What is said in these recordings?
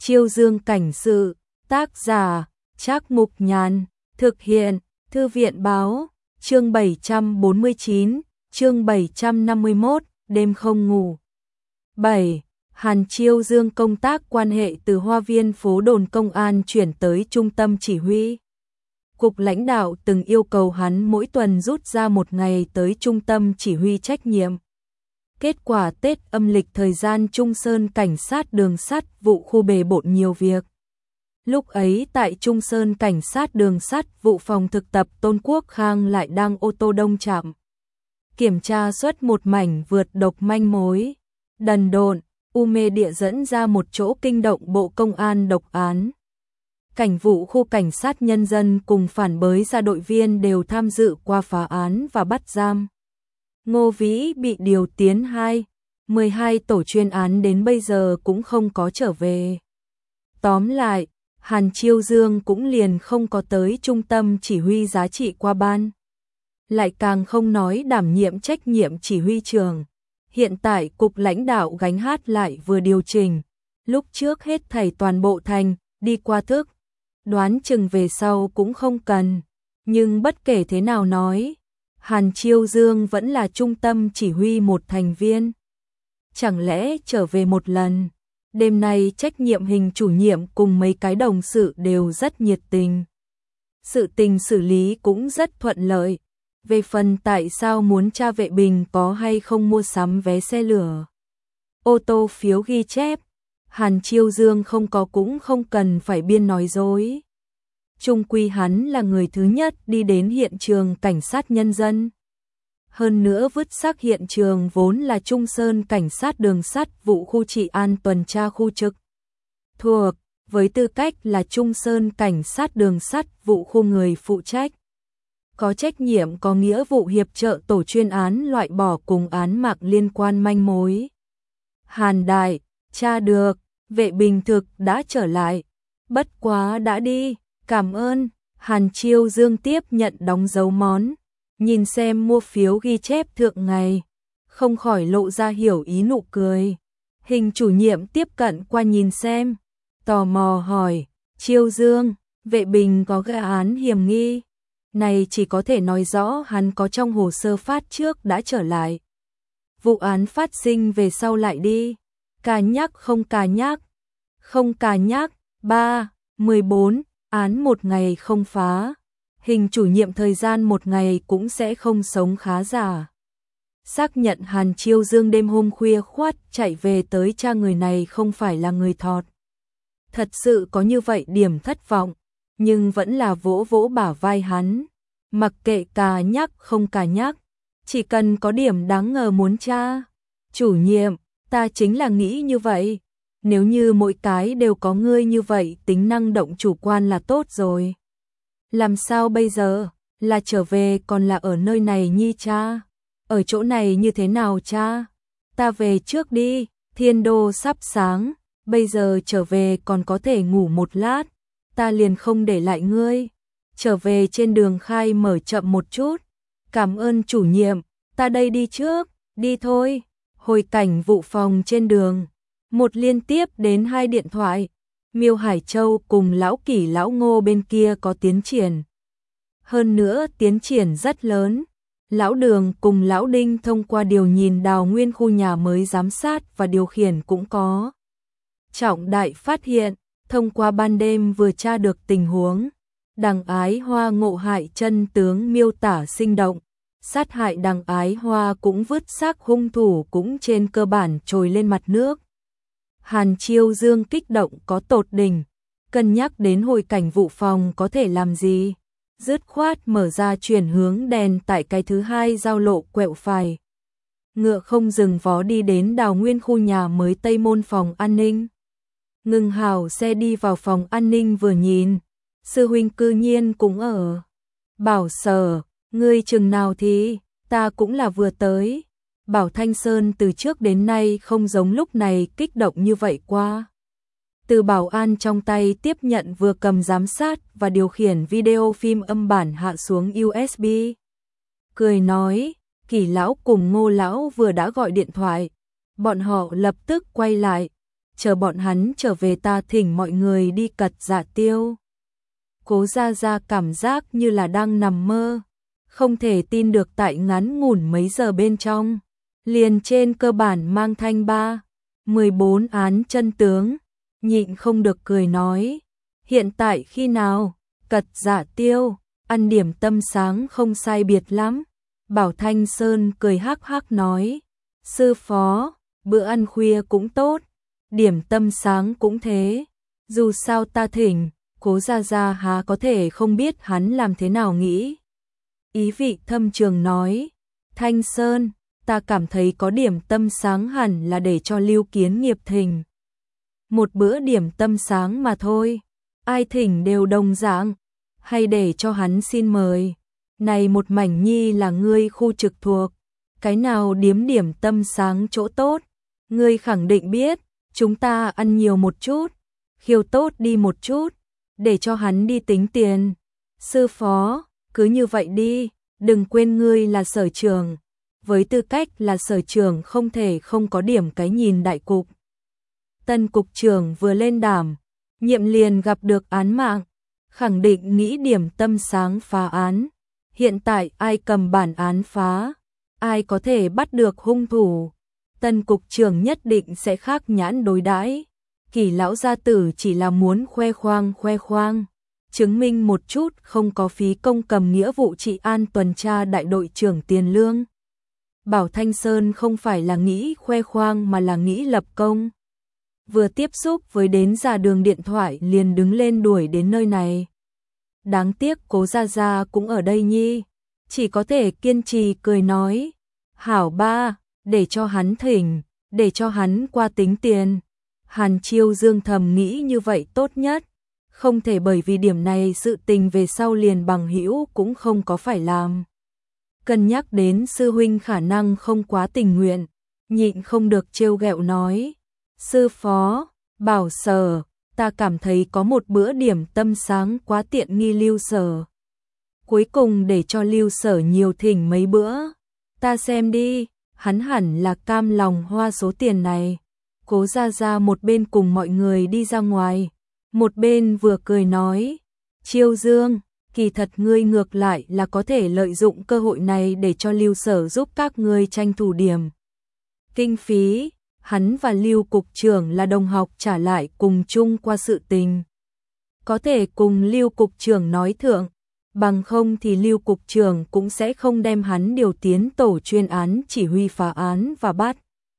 Chiêu Dương cảnh sự, tác giả, Trác Mục Nhàn, thực hiện, Thư viện báo, chương 749, chương 751, đêm không ngủ. 7. Hàn Chiêu Dương công tác quan hệ từ Hoa viên phố đồn công an chuyển tới trung tâm chỉ huy. Cục lãnh đạo từng yêu cầu hắn mỗi tuần rút ra một ngày tới trung tâm chỉ huy trách nhiệm. Kết quả Tết âm lịch thời gian Trung Sơn cảnh sát đường sắt vụ khu bề bộn nhiều việc. Lúc ấy tại Trung Sơn cảnh sát đường sắt vụ phòng thực tập Tôn Quốc Khang lại đang ô tô đông chạm. Kiểm tra xuất một mảnh vượt độc manh mối. Đần độn, mê địa dẫn ra một chỗ kinh động Bộ Công an độc án. Cảnh vụ khu cảnh sát nhân dân cùng phản bới ra đội viên đều tham dự qua phá án và bắt giam. Ngô Vĩ bị điều tiến 12 tổ chuyên án đến bây giờ cũng không có trở về. Tóm lại, Hàn Chiêu Dương cũng liền không có tới trung tâm chỉ huy giá trị qua ban. Lại càng không nói đảm nhiệm trách nhiệm chỉ huy trường. Hiện tại cục lãnh đạo gánh hát lại vừa điều chỉnh. Lúc trước hết thảy toàn bộ thành, đi qua thức. Đoán chừng về sau cũng không cần. Nhưng bất kể thế nào nói, Hàn Chiêu Dương vẫn là trung tâm chỉ huy một thành viên. Chẳng lẽ trở về một lần? Đêm nay trách nhiệm hình chủ nhiệm cùng mấy cái đồng sự đều rất nhiệt tình. Sự tình xử lý cũng rất thuận lợi. Về phần tại sao muốn tra vệ bình có hay không mua sắm vé xe lửa, ô tô phiếu ghi chép, Hàn Chiêu Dương không có cũng không cần phải biên nói dối. Chung quy hắn là người thứ nhất đi đến hiện trường cảnh sát nhân dân. Hơn nữa vứt xác hiện trường vốn là Trung Sơn cảnh sát đường sắt vụ khu trị an tuần tra khu trực thuộc, với tư cách là Trung Sơn cảnh sát đường sắt vụ khu người phụ trách. Có trách nhiệm có nghĩa vụ hiệp trợ tổ chuyên án loại bỏ cùng án mạng liên quan manh mối. Hàn đại, tra được, vệ bình thực đã trở lại. Bất quá đã đi, cảm ơn. Hàn Chiêu Dương tiếp nhận đóng dấu món. Nhìn xem mua phiếu ghi chép thượng ngày. Không khỏi lộ ra hiểu ý nụ cười. Hình chủ nhiệm tiếp cận qua nhìn xem. Tò mò hỏi, Chiêu Dương, vệ bình có gây án hiểm nghi. Này chỉ có thể nói rõ hắn có trong hồ sơ phát trước đã trở lại. Vụ án phát sinh về sau lại đi. Cà nhắc không cà nhắc. Không cà nhắc. 3-14, án một ngày không phá. Hình chủ nhiệm thời gian một ngày cũng sẽ không sống khá giả. Xác nhận Hàn Chiêu Dương đêm hôm khuya khoắt chạy về tới cha người này không phải là người thọt. Thật sự có như vậy điểm thất vọng. Nhưng vẫn là vỗ vỗ bả vai hắn. Mặc kệ cà nhắc không cà nhắc, chỉ cần có điểm đáng ngờ muốn tra. Chủ nhiệm, ta chính là nghĩ như vậy. Nếu như mỗi cái đều có ngươi như vậy, tính năng động chủ quan là tốt rồi. Làm sao bây giờ? Là trở về còn là ở nơi này nhi cha? Ở chỗ này như thế nào cha? Ta về trước đi, thiên đô sắp sáng, bây giờ trở về còn có thể ngủ một lát. Ta liền không để lại ngươi. Trở về trên đường khai mở chậm một chút. Cảm ơn chủ nhiệm, ta đây đi trước, đi thôi. Hồi cảnh vụ phòng trên đường, một liên tiếp đến 2 điện thoại. Miêu Hải Châu cùng lão Kỷ lão Ngô bên kia có tiến triển. Hơn nữa tiến triển rất lớn. Lão Đường cùng lão Đinh thông qua điều nhìn đào nguyên khu nhà mới giám sát và điều khiển cũng có trọng đại phát hiện. Thông qua ban đêm vừa tra được tình huống, Đằng Ái Hoa ngộ hại chân tướng miêu tả sinh động, sát hại Đằng Ái Hoa cũng vứt xác hung thủ cũng trên cơ bản trồi lên mặt nước. Hàn Chiêu Dương kích động có tột đỉnh, cân nhắc đến hồi cảnh vụ phòng có thể làm gì, dứt khoát mở ra chuyển hướng đèn tại cái thứ 2 giao lộ quẹo phải. Ngựa không dừng vó đi đến đào nguyên khu nhà mới Tây Môn phòng an ninh. Ngừng hào xe đi vào phòng an ninh vừa nhìn, sư huynh cư nhiên cũng ở. Bảo Sở, ngươi chừng nào thì, ta cũng là vừa tới. Bảo Thanh Sơn từ trước đến nay không giống lúc này kích động như vậy qua. Từ bảo an trong tay tiếp nhận vừa cầm giám sát và điều khiển video phim âm bản hạ xuống USB. Cười nói, Kỷ lão cùng Ngô lão vừa đã gọi điện thoại. Bọn họ lập tức quay lại. chờ bọn hắn trở về ta thỉnh mọi người đi cật dạ tiêu. Cố Gia Gia cảm giác như là đang nằm mơ, không thể tin được tại ngắn ngủn mấy giờ bên trong, liền trên cơ bản mang thanh 14 án chân tướng, nhịn không được cười nói, hiện tại khi nào, cật dạ tiêu, ăn điểm tâm sáng không sai biệt lắm. Bảo Thanh Sơn cười hắc hắc nói, sư phó, bữa ăn khuya cũng tốt, điểm tâm sáng cũng thế, dù sao ta thỉnh, Cố Gia Gia há có thể không biết hắn làm thế nào nghĩ. Ý vị thâm trường nói, Thanh Sơn, ta cảm thấy có điểm tâm sáng hẳn là để cho Lưu Kiến Nghiệp thỉnh. Một bữa điểm tâm sáng mà thôi, ai thỉnh đều đồng dạng, hay để cho hắn xin mời. Này một mảnh nhi là ngươi khu trực thuộc, cái nào điếm điểm tâm sáng chỗ tốt, ngươi khẳng định biết, chúng ta ăn nhiều một chút, khiêu tốt đi một chút, để cho hắn đi tính tiền. Sư phó, cứ như vậy đi, đừng quên ngươi là sở trưởng, với tư cách là sở trưởng không thể không có điểm cái nhìn đại cục. Tân cục trưởng vừa lên đảm, nhiệm liền gặp được án mạng, khẳng định nghĩ điểm tâm sáng phá án. Hiện tại ai cầm bản án phá, ai có thể bắt được hung thủ, tân cục trưởng nhất định sẽ khác nhãn đối đãi. Kỳ lão gia tử chỉ là muốn khoe khoang, chứng minh một chút không có phí công cầm nghĩa vụ trị an tuần tra đại đội trưởng tiền lương. Bảo Thanh Sơn không phải là nghĩ khoe khoang mà là nghĩ lập công. Vừa tiếp xúc với đến ra đường điện thoại liền đứng lên đuổi đến nơi này. Đáng tiếc Cố Gia Gia cũng ở đây nhi, chỉ có thể kiên trì cười nói, hảo ba, để cho hắn thỉnh, để cho hắn qua tính tiền. Hàn Chiêu Dương thầm nghĩ như vậy tốt nhất, không thể bởi vì điểm này sự tình về sau liền bằng hữu cũng không có phải làm. Cân nhắc đến sư huynh khả năng không quá tình nguyện, nhịn không được trêu ghẹo nói, sư phó, Bảo Sở, ta cảm thấy có một bữa điểm tâm sáng quá tiện nghi Lưu Sở. Cuối cùng để cho Lưu Sở nhiều thỉnh mấy bữa, ta xem đi, hắn hẳn là cam lòng hoa số tiền này. Cố Gia Gia một bên cùng mọi người đi ra ngoài, một bên vừa cười nói, Chiêu Dương, kỳ thật ngươi ngược lại là có thể lợi dụng cơ hội này để cho Lưu Sở giúp các ngươi tranh thủ điểm kinh phí. Hắn và Lưu cục trưởng là đồng học trả lại cùng chung qua sự tình. Có thể cùng Lưu cục trưởng nói thượng, bằng không thì Lưu cục trưởng cũng sẽ không đem hắn điều tiến tổ chuyên án chỉ huy phá án và bắt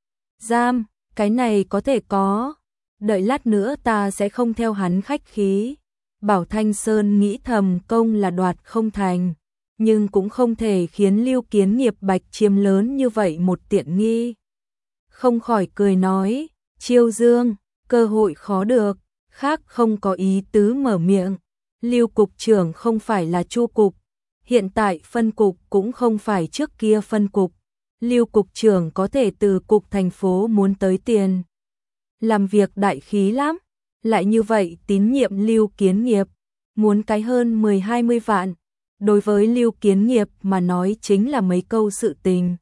giam, cái này có thể có. Đợi lát nữa ta sẽ không theo hắn khách khí. Bảo Thanh Sơn nghĩ thầm công là đoạt không thành, nhưng cũng không thể khiến Lưu Kiến Nghiệp bạch chiếm lớn như vậy một tiện nghi. Không khỏi cười nói, Chiêu Dương, cơ hội khó được, khác không có ý tứ mở miệng. Lưu cục trưởng không phải là Chu cục, hiện tại phân cục cũng không phải trước kia phân cục. Lưu cục trưởng có thể từ cục thành phố muốn tới tiền. Làm việc đại khí lắm, lại như vậy tín nhiệm Lưu Kiến Nghiệp, muốn cái hơn 10-20 vạn. Đối với Lưu Kiến Nghiệp mà nói chính là mấy câu sự tình.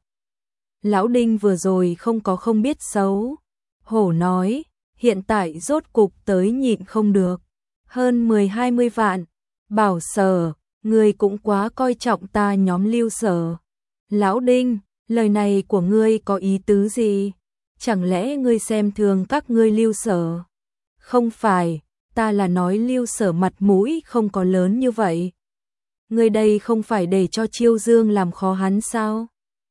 Lão Đinh vừa rồi không biết xấu hổ nói, hiện tại rốt cục tới nhịn không được, hơn 10-20 vạn, Bảo Sở, ngươi cũng quá coi trọng ta nhóm Lưu Sở. Lão Đinh, lời này của ngươi có ý tứ gì? Chẳng lẽ ngươi xem thường các ngươi Lưu Sở? Không phải, ta là nói Lưu Sở mặt mũi không có lớn như vậy. Ngươi đây không phải để cho Chiêu Dương làm khó hắn sao?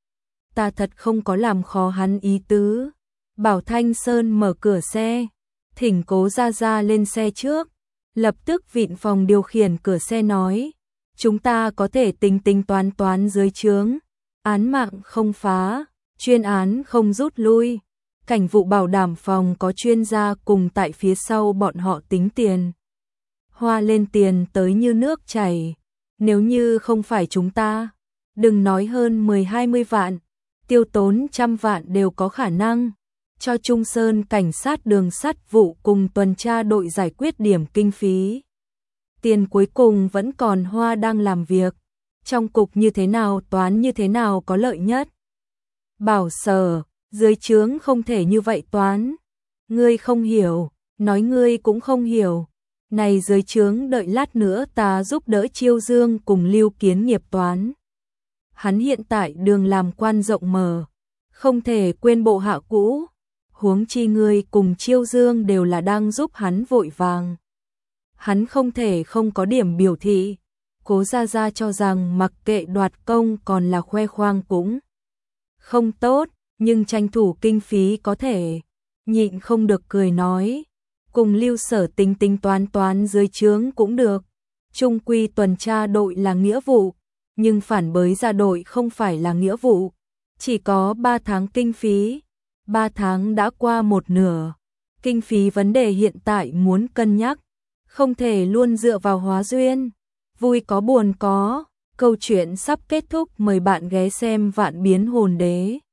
Ta thật không có làm khó hắn ý tứ. Bảo Thanh Sơn mở cửa xe, thỉnh Cố Gia Gia lên xe trước, lập tức vịn phòng điều khiển cửa xe nói, chúng ta có thể tính toán dưới trướng, án mạng không phá, chuyên án không rút lui, cảnh vụ bảo đảm phòng có chuyên gia cùng tại phía sau bọn họ tính tiền. Hoa lên tiền tới như nước chảy, nếu như không phải chúng ta, đừng nói hơn 10-20 vạn, tiêu tốn 100 vạn đều có khả năng, cho Trung Sơn cảnh sát đường sắt vụ cùng tuần tra đội giải quyết điểm kinh phí. Tiền cuối cùng vẫn còn Hoa đang làm việc, trong cục như thế nào toán như thế nào có lợi nhất. Bảo Sở, dưới trướng không thể như vậy toán, Ngươi không hiểu, nói ngươi cũng không hiểu. Này dưới trướng đợi lát nữa ta giúp đỡ Chiêu Dương cùng Lưu Kiến nghiệp toán. Hắn hiện tại đường làm quan rộng mở, không thể quên bộ hạ cũ, huống chi ngươi cùng Chiêu Dương đều là đang giúp hắn vội vàng. Hắn không thể không có điểm biểu thị. Cố Gia Gia cho rằng mặc kệ đoạt công còn là khoe khoang cũng không tốt, nhưng tranh thủ kinh phí có thể. Nhịn không được cười nói, cùng Lưu Sở tính tính toán dưới trướng cũng được. Trung quy tuần tra đội là nghĩa vụ, nhưng phản bới ra đội không phải là nghĩa vụ. Chỉ có 3 tháng kinh phí, 3 tháng đã qua một nửa. Kinh phí vấn đề hiện tại muốn cân nhắc, không thể luôn dựa vào hóa duyên. Vui có buồn có, câu chuyện sắp kết thúc, mời bạn ghé xem Vạn Biến Hồn Đế.